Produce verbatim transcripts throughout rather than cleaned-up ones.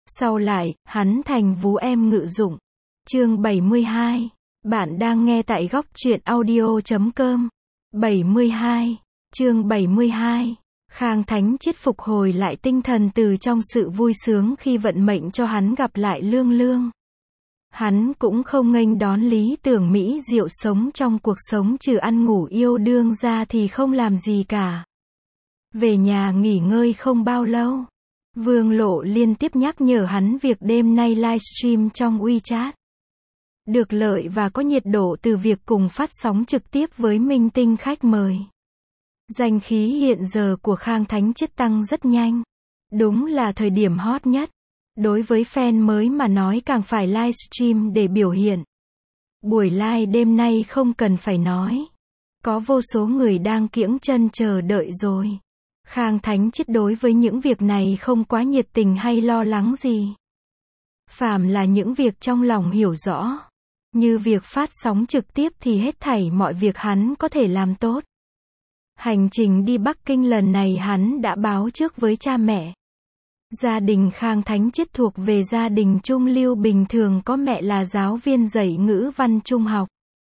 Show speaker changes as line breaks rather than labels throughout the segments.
Sau lại, hắn thành vú em ngự dụng. Chương bảy mươi hai. Bạn đang nghe tại góc truyện audio chấm com. bảy mươi hai. Chương bảy mươi hai. Khang Thánh Triết phục hồi lại tinh thần từ trong sự vui sướng khi vận mệnh cho hắn gặp lại Lương Lương. Hắn cũng không nghênh đón lý tưởng mỹ diệu sống trong cuộc sống trừ ăn ngủ yêu đương ra thì không làm gì cả. Về nhà nghỉ ngơi không bao lâu, Vương Lộ liên tiếp nhắc nhở hắn việc đêm nay livestream trong WeChat. Được lợi và có nhiệt độ từ việc cùng phát sóng trực tiếp với minh tinh khách mời. Danh khí hiện giờ của Khang Thánh Triết tăng rất nhanh. Đúng là thời điểm hot nhất. Đối với fan mới mà nói càng phải livestream để biểu hiện. Buổi live đêm nay không cần phải nói. Có vô số người đang kiễng chân chờ đợi rồi. Khang Thánh Triết đối với những việc này không quá nhiệt tình hay lo lắng gì. Phàm là những việc trong lòng hiểu rõ. Như việc phát sóng trực tiếp thì hết thảy mọi việc hắn có thể làm tốt. Hành trình đi Bắc Kinh lần này hắn đã báo trước với cha mẹ. Gia đình Khang Thánh Triết thuộc về gia đình trung lưu bình thường, có mẹ là giáo viên dạy ngữ văn trung học.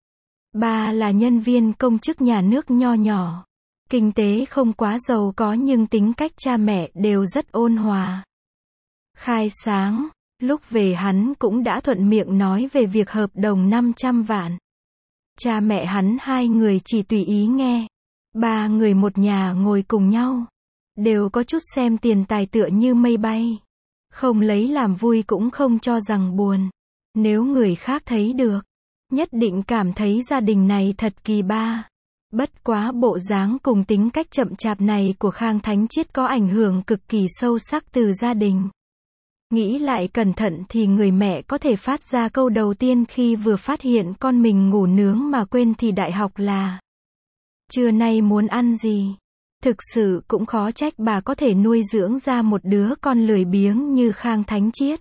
Ba là nhân viên công chức nhà nước nho nhỏ. Kinh tế không quá giàu có nhưng tính cách cha mẹ đều rất ôn hòa. Khai sáng, lúc về hắn cũng đã thuận miệng nói về việc hợp đồng năm trăm vạn. Cha mẹ hắn hai người chỉ tùy ý nghe. Ba người một nhà ngồi cùng nhau. Đều có chút xem tiền tài tựa như mây bay. Không lấy làm vui cũng không cho rằng buồn. Nếu người khác thấy được, nhất định cảm thấy gia đình này thật kỳ ba. Bất quá bộ dáng cùng tính cách chậm chạp này của Khang Thánh Triết có ảnh hưởng cực kỳ sâu sắc từ gia đình. Nghĩ lại cẩn thận thì người mẹ có thể phát ra câu đầu tiên khi vừa phát hiện con mình ngủ nướng mà quên thì đại học là: trưa nay muốn ăn gì? Thực sự cũng khó trách bà có thể nuôi dưỡng ra một đứa con lười biếng như Khang Thánh Triết.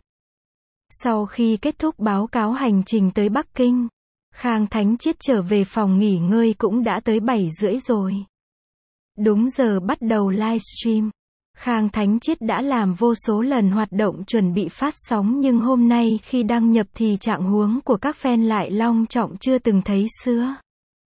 Sau khi kết thúc báo cáo hành trình tới Bắc Kinh, Khang Thánh Triết trở về phòng nghỉ ngơi cũng đã tới bảy rưỡi rồi. Đúng giờ bắt đầu livestream. Khang Thánh Triết đã làm vô số lần hoạt động chuẩn bị phát sóng nhưng hôm nay khi đăng nhập thì trạng huống của các fan lại long trọng chưa từng thấy xưa.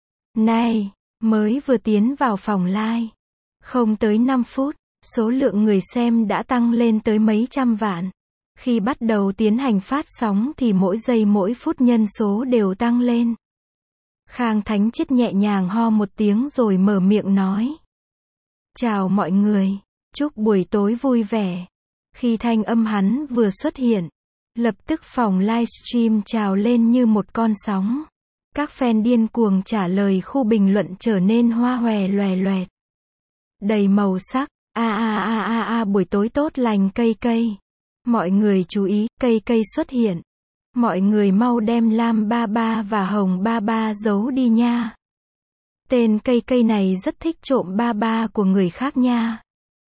Này, mới vừa tiến vào phòng live. Không tới năm phút, số lượng người xem đã tăng lên tới mấy trăm vạn. Khi bắt đầu tiến hành phát sóng thì mỗi giây mỗi phút nhân số đều tăng lên. Khang Thánh Triết nhẹ nhàng ho một tiếng rồi mở miệng nói: chào mọi người, chúc buổi tối vui vẻ. Khi thanh âm hắn vừa xuất hiện, lập tức phòng livestream trào lên như một con sóng. Các fan điên cuồng trả lời, khu bình luận trở nên hoa hòe loè loẹt. Đầy màu sắc, a a a a a buổi tối tốt lành cây cây. Mọi người chú ý, cây cây xuất hiện. Mọi người mau đem lam ba ba và hồng ba ba giấu đi nha. Tên cây cây này rất thích trộm ba ba của người khác nha.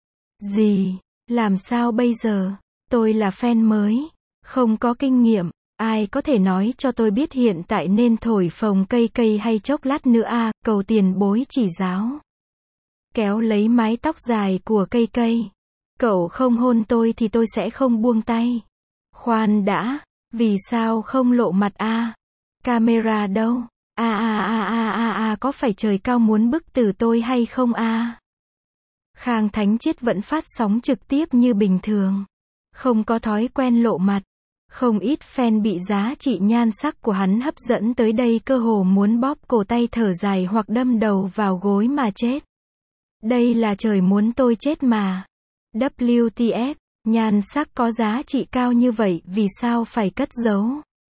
Gì? Làm sao bây giờ? Tôi là fan mới, không có kinh nghiệm. Ai có thể nói cho tôi biết hiện tại nên thổi phồng cây cây hay chốc lát nữa a, cầu tiền bối chỉ giáo. Kéo lấy mái tóc dài của cây cây. Cậu không hôn tôi thì tôi sẽ không buông tay. Khoan đã, vì sao không lộ mặt a? Camera đâu? A a a a a a có phải trời cao muốn bức tử tôi hay không a? Khang Thánh Triết vẫn phát sóng trực tiếp như bình thường. Không có thói quen lộ mặt. Không ít fan bị giá trị nhan sắc của hắn hấp dẫn tới đây cơ hồ muốn bóp cổ tay thở dài hoặc đâm đầu vào gối mà chết. Đây là trời muốn tôi chết mà. vê kép tê ép, nhan sắc có giá trị cao như vậy vì sao phải cất giấu?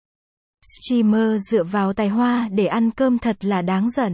Streamer dựa vào tài hoa để ăn cơm thật là đáng giận.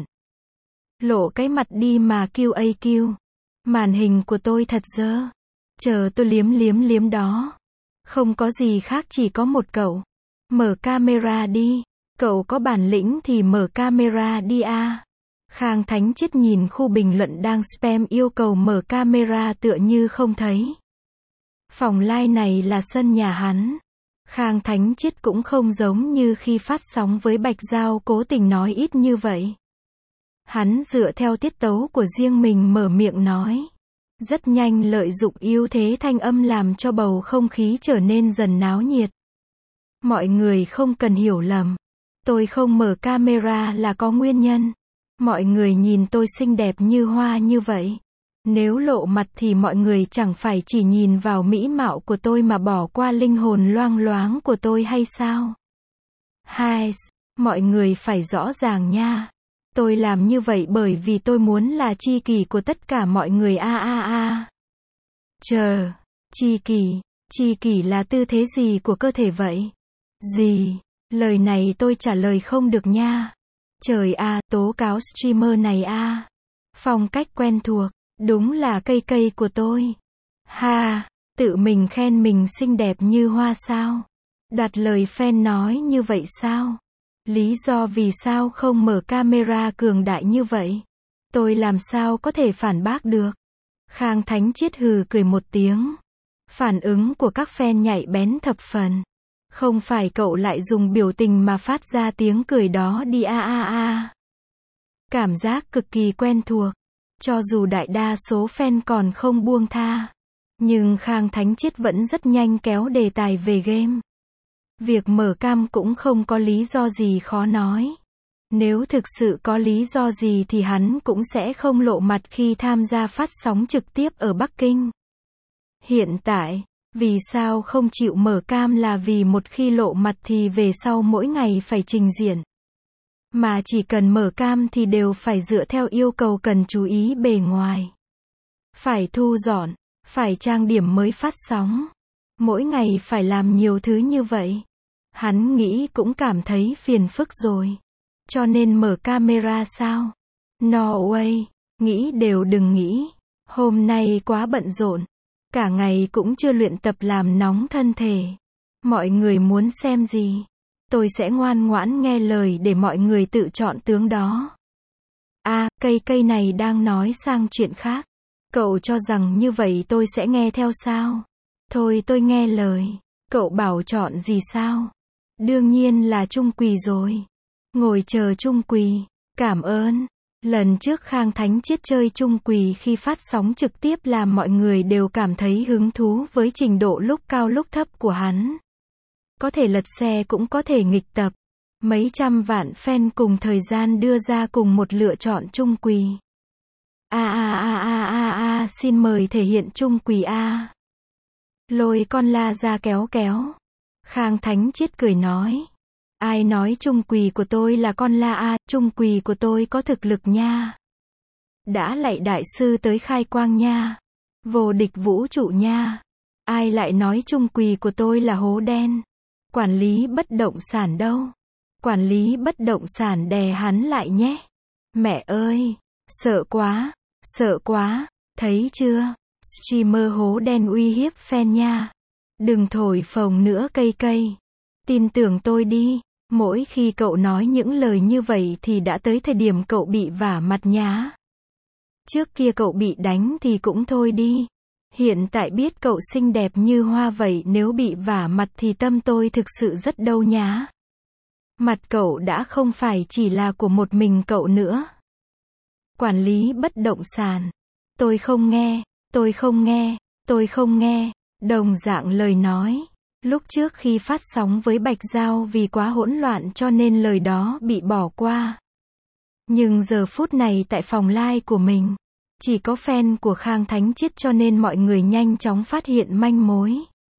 Lộ cái mặt đi mà quy a quy. Màn hình của tôi thật dơ. Chờ tôi liếm liếm liếm đó. Không có gì khác, chỉ có một cậu. Mở camera đi. Cậu có bản lĩnh thì mở camera đi a. Khang Thánh Triết nhìn khu bình luận đang spam yêu cầu mở camera tựa như không thấy. Phòng live này là sân nhà hắn. Khang Thánh Triết cũng không giống như khi phát sóng với Bạch Giao cố tình nói ít như vậy. Hắn dựa theo tiết tấu của riêng mình mở miệng nói. Rất nhanh lợi dụng yếu thế thanh âm làm cho bầu không khí trở nên dần náo nhiệt. Mọi người không cần hiểu lầm. Tôi không mở camera là có nguyên nhân. Mọi người nhìn tôi xinh đẹp như hoa như vậy. Nếu lộ mặt thì mọi người chẳng phải chỉ nhìn vào mỹ mạo của tôi mà bỏ qua linh hồn loang loáng của tôi hay sao? Hai, mọi người phải rõ ràng nha. Tôi làm như vậy bởi vì tôi muốn là tri kỷ của tất cả mọi người a a a. Chờ, tri kỷ, tri kỷ là tư thế gì của cơ thể vậy? Gì? Lời này tôi trả lời không được nha. Trời a, tố cáo streamer này a. Phong cách quen thuộc, đúng là cây cây của tôi. Ha, tự mình khen mình xinh đẹp như hoa sao? Đặt lời fan nói như vậy sao? Lý do vì sao không mở camera cường đại như vậy? Tôi làm sao có thể phản bác được? Khang Thánh Triết hừ cười một tiếng. Phản ứng của các fan nhạy bén thập phần. Không phải cậu lại dùng biểu tình mà phát ra tiếng cười đó đi a a a. Cảm giác cực kỳ quen thuộc. Cho dù đại đa số fan còn không buông tha. Nhưng Khang Thánh Triết vẫn rất nhanh kéo đề tài về game. Việc mở cam cũng không có lý do gì khó nói. Nếu thực sự có lý do gì thì hắn cũng sẽ không lộ mặt khi tham gia phát sóng trực tiếp ở Bắc Kinh. Hiện tại, vì sao không chịu mở cam là vì một khi lộ mặt thì về sau mỗi ngày phải trình diện. Mà chỉ cần mở cam thì đều phải dựa theo yêu cầu cần chú ý bề ngoài. Phải thu dọn, phải trang điểm mới phát sóng. Mỗi ngày phải làm nhiều thứ như vậy. Hắn nghĩ cũng cảm thấy phiền phức rồi. Cho nên mở camera sao? No way. Nghĩ đều đừng nghĩ. Hôm nay quá bận rộn. Cả ngày cũng chưa luyện tập làm nóng thân thể. Mọi người muốn xem gì? Tôi sẽ ngoan ngoãn nghe lời để mọi người tự chọn tướng đó. À, cây cây này đang nói sang chuyện khác. Cậu cho rằng như vậy tôi sẽ nghe theo sao? Thôi tôi nghe lời. Cậu bảo chọn gì sao? Đương nhiên là Trung Quỳ rồi. Ngồi chờ Trung Quỳ. Cảm ơn. Lần trước Khang Thánh Triết chơi Trung Quỳ khi phát sóng trực tiếp làm mọi người đều cảm thấy hứng thú với trình độ lúc cao lúc thấp của hắn. Có thể lật xe cũng có thể nghịch tập. Mấy trăm vạn fan cùng thời gian đưa ra cùng một lựa chọn Trung Quỳ. A a a a a a, xin mời thể hiện Trung Quỳ a. Lôi con la ra kéo kéo. Khang Thánh Triết cười nói. Ai nói Trung Quỳ của tôi là con la a, Trung Quỳ của tôi có thực lực nha. Đã lạy đại sư tới khai quang nha. Vô địch vũ trụ nha. Ai lại nói Trung Quỳ của tôi là hố đen. Quản lý bất động sản đâu. Quản lý bất động sản đè hắn lại nhé. Mẹ ơi, sợ quá, sợ quá, thấy chưa? Streamer hố đen uy hiếp fan nha. Đừng thổi phồng nữa cây cây. Tin tưởng tôi đi, mỗi khi cậu nói những lời như vậy thì đã tới thời điểm cậu bị vả mặt nhá. Trước kia cậu bị đánh thì cũng thôi đi. Hiện tại biết cậu xinh đẹp như hoa vậy nếu bị vả mặt thì tâm tôi thực sự rất đau nhá. Mặt cậu đã không phải chỉ là của một mình cậu nữa. Quản lý bất động sản. Tôi không nghe, tôi không nghe, tôi không nghe. Đồng dạng lời nói. Lúc trước khi phát sóng với Bạch Giao vì quá hỗn loạn cho nên lời đó bị bỏ qua. Nhưng giờ phút này tại phòng live của mình, chỉ có fan của Khang Thánh Triết cho nên mọi người nhanh chóng phát hiện manh mối.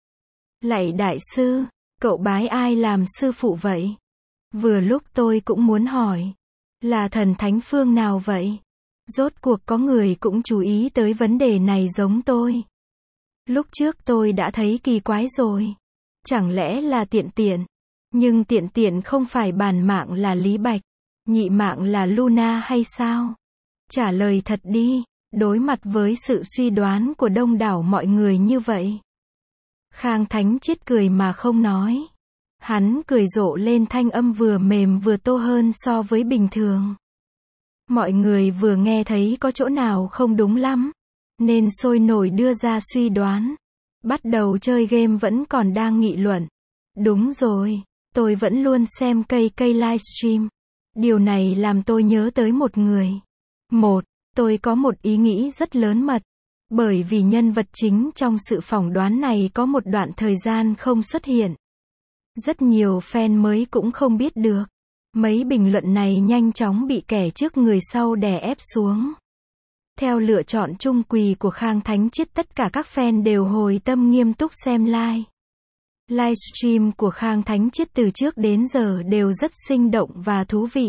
Lạy đại sư, cậu bái ai làm sư phụ vậy? Vừa lúc tôi cũng muốn hỏi, là thần thánh phương nào vậy? Rốt cuộc có người cũng chú ý tới vấn đề này giống tôi. Lúc trước tôi đã thấy kỳ quái rồi. Chẳng lẽ là tiện tiện? Nhưng tiện tiện không phải bản mạng là Lý Bạch, nhị mạng là Luna hay sao? Trả lời thật đi, đối mặt với sự suy đoán của đông đảo mọi người như vậy. Khang Thánh Triết cười mà không nói. Hắn cười rộ lên thanh âm vừa mềm vừa tô hơn so với bình thường. Mọi người vừa nghe thấy có chỗ nào không đúng lắm, nên sôi nổi đưa ra suy đoán. Bắt đầu chơi game vẫn còn đang nghị luận. Đúng rồi, tôi vẫn luôn xem cây cây livestream. Điều này làm tôi nhớ tới một người. Một, tôi có một ý nghĩ rất lớn mật. Bởi vì nhân vật chính trong sự phỏng đoán này có một đoạn thời gian không xuất hiện. Rất nhiều fan mới cũng không biết được. Mấy bình luận này nhanh chóng bị kẻ trước người sau đè ép xuống. Theo lựa chọn chung quỳ của Khang Thánh Triết, tất cả các fan đều hồi tâm nghiêm túc xem live. Livestream của Khang Thánh Triết từ trước đến giờ đều rất sinh động và thú vị.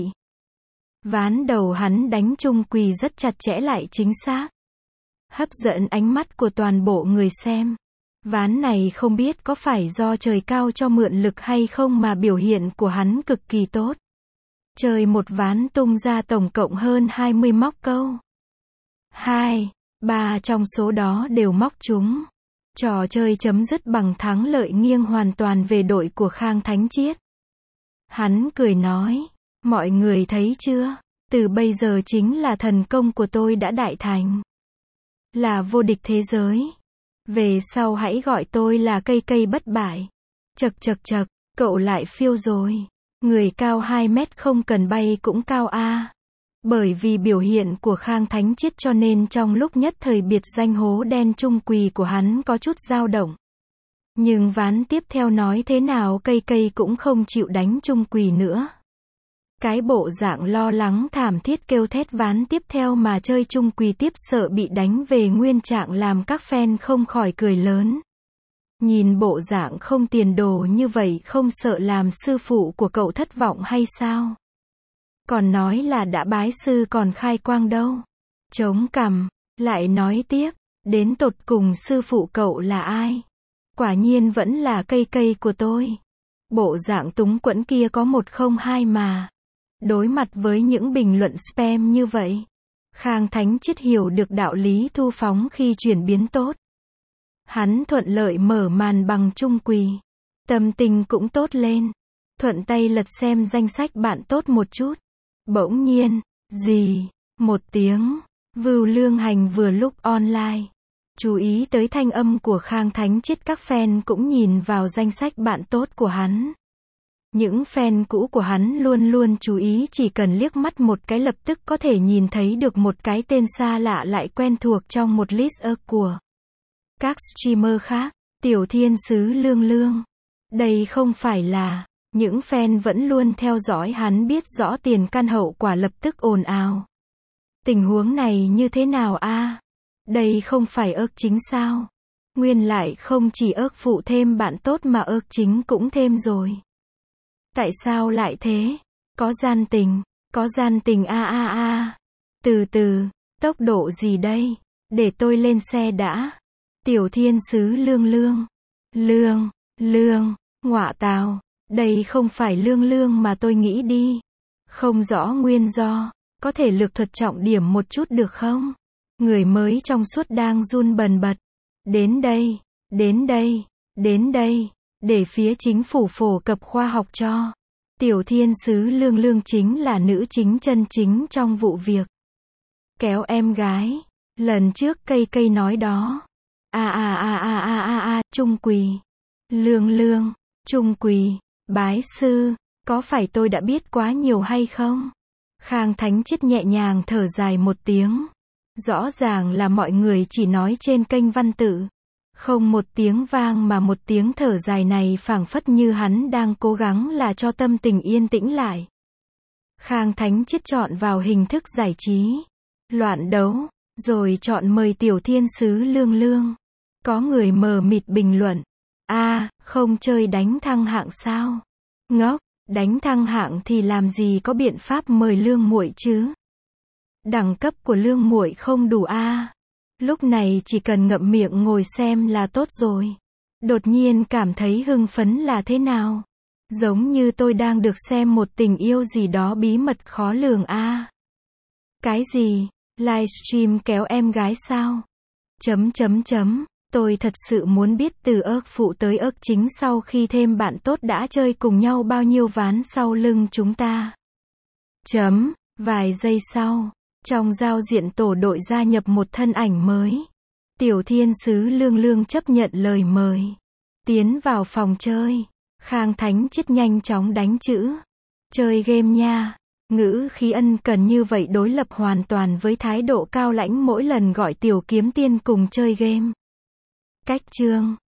Ván đầu hắn đánh chung quỳ rất chặt chẽ lại chính xác. Hấp dẫn ánh mắt của toàn bộ người xem. Ván này không biết có phải do trời cao cho mượn lực hay không mà biểu hiện của hắn cực kỳ tốt. Chơi một ván tung ra tổng cộng hơn hai mươi móc câu. Hai, ba trong số đó đều móc trúng. Trò chơi chấm dứt bằng thắng lợi nghiêng hoàn toàn về đội của Khang Thánh Triết. Hắn cười nói, mọi người thấy chưa, từ bây giờ chính là thần công của tôi đã đại thành. Là vô địch thế giới. Về sau hãy gọi tôi là cây cây bất bại. Chật chật chật, cậu lại phiêu rồi. Người cao hai mét không cần bay cũng cao a. Bởi vì biểu hiện của Khang Thánh Triết cho nên trong lúc nhất thời biệt danh hố đen chung quỳ của hắn có chút dao động. Nhưng ván tiếp theo nói thế nào cây cây cũng không chịu đánh chung quỳ nữa. Cái bộ dạng lo lắng thảm thiết kêu thét ván tiếp theo mà chơi chung quỳ tiếp sợ bị đánh về nguyên trạng làm các fan không khỏi cười lớn. Nhìn bộ dạng không tiền đồ như vậy không sợ làm sư phụ của cậu thất vọng hay sao? Còn nói là đã bái sư còn khai quang đâu. Chống cằm, lại nói tiếp, đến tột cùng sư phụ cậu là ai? Quả nhiên vẫn là cây cây của tôi. Bộ dạng túng quẫn kia có một không hai mà. Đối mặt với những bình luận spam như vậy, Khang Thánh Triết hiểu được đạo lý thu phóng khi chuyển biến tốt. Hắn thuận lợi mở màn bằng chung quỳ. Tâm tình cũng tốt lên. Thuận tay lật xem danh sách bạn tốt một chút. Bỗng nhiên, gì, một tiếng, Vưu Lương Hành vừa lúc online. Chú ý tới thanh âm của Khang Thánh Triết, các fan cũng nhìn vào danh sách bạn tốt của hắn. Những fan cũ của hắn luôn luôn chú ý, chỉ cần liếc mắt một cái lập tức có thể nhìn thấy được một cái tên xa lạ lại quen thuộc trong một list của các streamer khác. Tiểu Thiên Sứ Lương Lương. Đây không phải là, những fan vẫn luôn theo dõi hắn biết rõ tiền căn hậu quả lập tức ồn ào. Tình huống này như thế nào a? Đây không phải ớt chính sao? Nguyên lại không chỉ ớt phụ thêm bạn tốt mà ớt chính cũng thêm rồi. Tại sao lại thế? Có gian tình, có gian tình a a a. Từ từ, tốc độ gì đây? Để tôi lên xe đã. Tiểu Thiên Sứ Lương Lương. Lương, Lương, ngọa tào. Đây không phải Lương Lương mà tôi nghĩ đi. Không rõ nguyên do, có thể lược thuật trọng điểm một chút được không? Người mới trong suốt đang run bần bật. Đến đây, đến đây, đến đây, để phía chính phủ phổ cập khoa học cho. Tiểu Thiên Sứ Lương Lương chính là nữ chính chân chính trong vụ việc. Kéo em gái. Lần trước cây cây nói đó. A a a a a a a, chung quỳ. Lương Lương, chung quỳ, bái sư, có phải tôi đã biết quá nhiều hay không? Khang Thánh Triết nhẹ nhàng thở dài một tiếng. Rõ ràng là mọi người chỉ nói trên kênh văn tự. Không một tiếng vang mà một tiếng thở dài này phảng phất như hắn đang cố gắng là cho tâm tình yên tĩnh lại. Khang Thánh Triết chọn vào hình thức giải trí. Loạn đấu, rồi chọn mời Tiểu Thiên Sứ Lương Lương. Có người mờ mịt bình luận. A, à, không chơi đánh thăng hạng sao? Ngốc, đánh thăng hạng thì làm gì có biện pháp mời Lương muội chứ? Đẳng cấp của Lương muội không đủ a. À. Lúc này chỉ cần ngậm miệng ngồi xem là tốt rồi. Đột nhiên cảm thấy hưng phấn là thế nào? Giống như tôi đang được xem một tình yêu gì đó bí mật khó lường a. À. Cái gì? Livestream kéo em gái sao? Chấm chấm chấm. Tôi thật sự muốn biết từ ớt phụ tới ớt chính sau khi thêm bạn tốt đã chơi cùng nhau bao nhiêu ván sau lưng chúng ta. Chấm. Vài giây sau, trong giao diện tổ đội gia nhập một thân ảnh mới. Tiểu Thiên Sứ Lương Lương chấp nhận lời mời. Tiến vào phòng chơi. Khang Thánh Triết nhanh chóng đánh chữ. Chơi game nha. Ngữ khí ân cần như vậy đối lập hoàn toàn với thái độ cao lãnh mỗi lần gọi Tiểu Kiếm Tiên cùng chơi game. Cách chương